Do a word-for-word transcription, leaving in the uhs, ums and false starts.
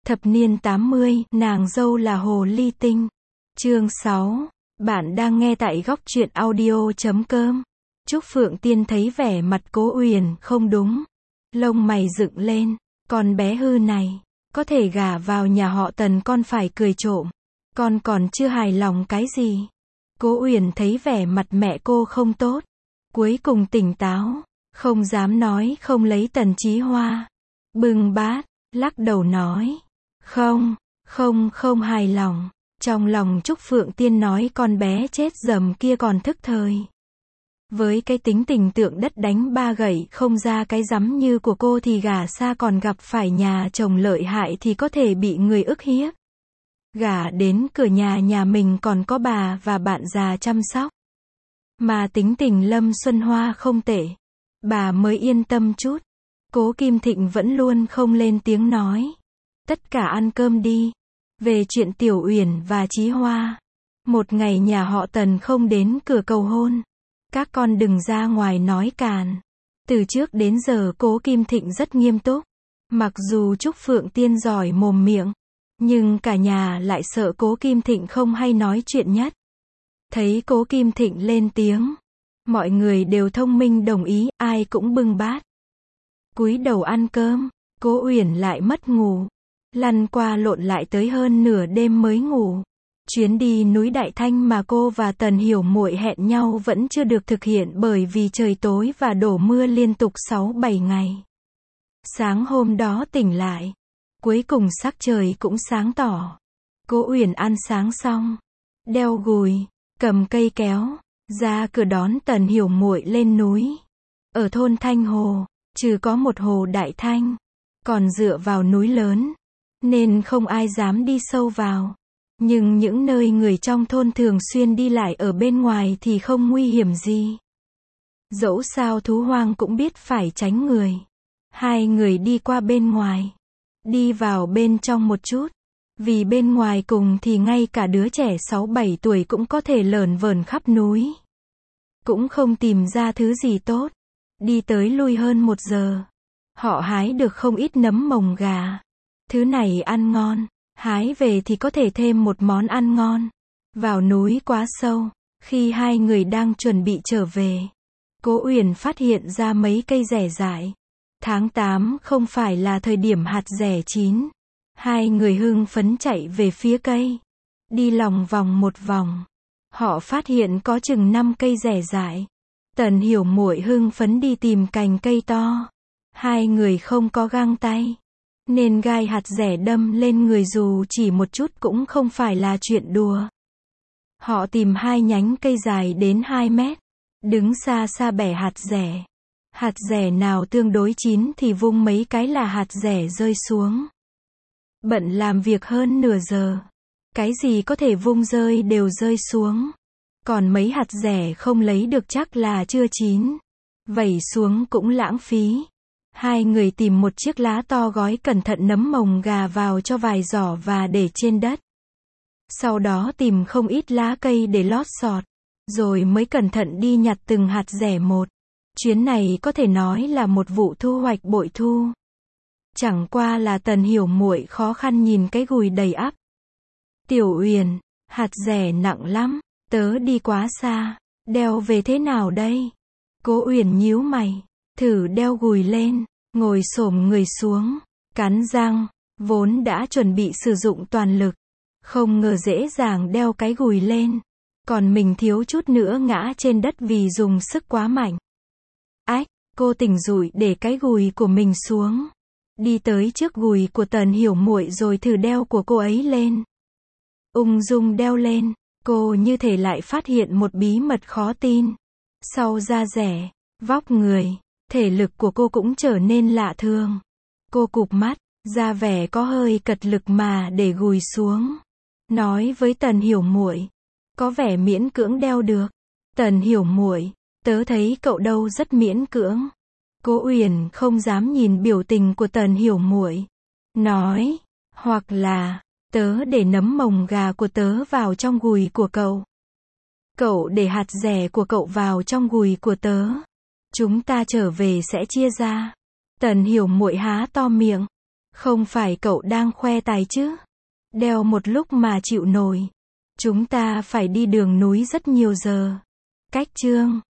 Thập niên tám mươi, nàng dâu là hồ ly tinh. Chương sáu. Bạn đang nghe tại góc truyện audio chấm com. Trúc Phượng Tiên thấy vẻ mặt Cố Uyển không đúng. Lông mày dựng lên. Con bé hư này, có thể gả vào nhà họ Tần con phải cười trộm. Con còn chưa hài lòng cái gì. Cố Uyển thấy vẻ mặt mẹ cô không tốt. Cuối cùng tỉnh táo. Không dám nói không lấy Tần Chí Hoa. Bưng bát, lắc đầu nói. Không, không không hài lòng. Trong lòng Trúc Phượng Tiên nói con bé chết dầm kia còn thức thời. Với cái tính tình tượng đất đánh ba gậy không ra cái rắm như của cô thì gả xa còn gặp phải nhà chồng lợi hại thì có thể bị người ức hiếp. Gả đến cửa nhà nhà mình còn có bà và bạn già chăm sóc. Mà tính tình Lâm Xuân Hoa không tệ. Bà mới yên tâm chút. Cố Kim Thịnh vẫn luôn không lên tiếng nói. Tất cả ăn cơm đi. Về chuyện Tiểu Uyển và Chí Hoa. Một ngày nhà họ Tần không đến cửa cầu hôn. Các con đừng ra ngoài nói càn. Từ trước đến giờ Cố Kim Thịnh rất nghiêm túc. Mặc dù Trúc Phượng Tiên giỏi mồm miệng. Nhưng cả nhà lại sợ Cố Kim Thịnh không hay nói chuyện nhất. Thấy Cố Kim Thịnh lên tiếng. Mọi người đều thông minh đồng ý, ai cũng bưng bát. Cúi đầu ăn cơm. Cố Uyển lại mất ngủ. Lăn qua lộn lại tới hơn nửa đêm mới ngủ. Chuyến đi núi Đại Thanh mà cô và Tần Hiểu Muội hẹn nhau vẫn chưa được thực hiện bởi vì trời tối và đổ mưa liên tục sáu bảy ngày. Sáng hôm đó tỉnh lại. Cuối cùng sắc trời cũng sáng tỏ. Cố Uyển ăn sáng xong. Đeo gùi, cầm cây kéo, ra cửa đón Tần Hiểu Muội lên núi. Ở thôn Thanh Hồ, trừ có một hồ Đại Thanh, còn dựa vào núi lớn. Nên không ai dám đi sâu vào. Nhưng những nơi người trong thôn thường xuyên đi lại ở bên ngoài thì không nguy hiểm gì. Dẫu sao thú hoang cũng biết phải tránh người. Hai người đi qua bên ngoài. Đi vào bên trong một chút. Vì bên ngoài cùng thì ngay cả đứa trẻ sáu bảy tuổi cũng có thể lởn vởn khắp núi. Cũng không tìm ra thứ gì tốt. Đi tới lui hơn một giờ. Họ hái được không ít nấm mồng gà. Thứ này ăn ngon. Hái về thì có thể thêm một món ăn ngon. Vào núi quá sâu. Khi hai người đang chuẩn bị trở về. Cố Uyển phát hiện ra mấy cây dẻ dại. Tháng tám không phải là thời điểm hạt dẻ chín. Hai người hưng phấn chạy về phía cây. Đi lòng vòng một vòng. Họ phát hiện có chừng năm cây dẻ dại. Tần Hiểu Muội hưng phấn đi tìm cành cây to. Hai người không có găng tay. Nên gai hạt dẻ đâm lên người dù chỉ một chút cũng không phải là chuyện đùa. Họ tìm hai nhánh cây dài đến hai mét. Đứng xa xa bẻ hạt dẻ. Hạt dẻ nào tương đối chín thì vung mấy cái là hạt dẻ rơi xuống. Bận làm việc hơn nửa giờ. Cái gì có thể vung rơi đều rơi xuống. Còn mấy hạt dẻ không lấy được chắc là chưa chín. Vẩy xuống cũng lãng phí. Hai người tìm một chiếc lá to gói cẩn thận nấm mồng gà vào cho vài giỏ và để trên đất. Sau đó tìm không ít lá cây để lót sọt. Rồi mới cẩn thận đi nhặt từng hạt dẻ một. Chuyến này có thể nói là một vụ thu hoạch bội thu. Chẳng qua là Tần Hiểu Muội khó khăn nhìn cái gùi đầy ắp. Tiểu Uyển, hạt dẻ nặng lắm, tớ đi quá xa, đeo về thế nào đây? Cố Uyển nhíu mày, thử đeo gùi lên, ngồi xổm người xuống, cắn răng, vốn đã chuẩn bị sử dụng toàn lực. Không ngờ dễ dàng đeo cái gùi lên. Còn mình thiếu chút nữa ngã trên đất vì dùng sức quá mạnh. Ách, cô tỉnh dụi để cái gùi của mình xuống. Đi tới trước gùi của Tần Hiểu Muội rồi thử đeo của cô ấy lên. Ung dung đeo lên, cô như thể lại phát hiện một bí mật khó tin. Sau da dẻ, vóc người, thể lực của cô cũng trở nên lạ thường. Cô cụp mắt, ra vẻ có hơi cật lực mà để gùi xuống. Nói với Tần Hiểu Muội, có vẻ miễn cưỡng đeo được. Tần Hiểu Muội, tớ thấy cậu đâu rất miễn cưỡng. Cố Uyển không dám nhìn biểu tình của Tần Hiểu Muội. Nói, hoặc là, tớ để nấm mồng gà của tớ vào trong gùi của cậu. Cậu để hạt dẻ của cậu vào trong gùi của tớ. Chúng ta trở về sẽ chia ra. Tần Hiểu Muội há to miệng. Không phải cậu đang khoe tài chứ? Đeo một lúc mà chịu nổi. Chúng ta phải đi đường núi rất nhiều giờ. Cách Chương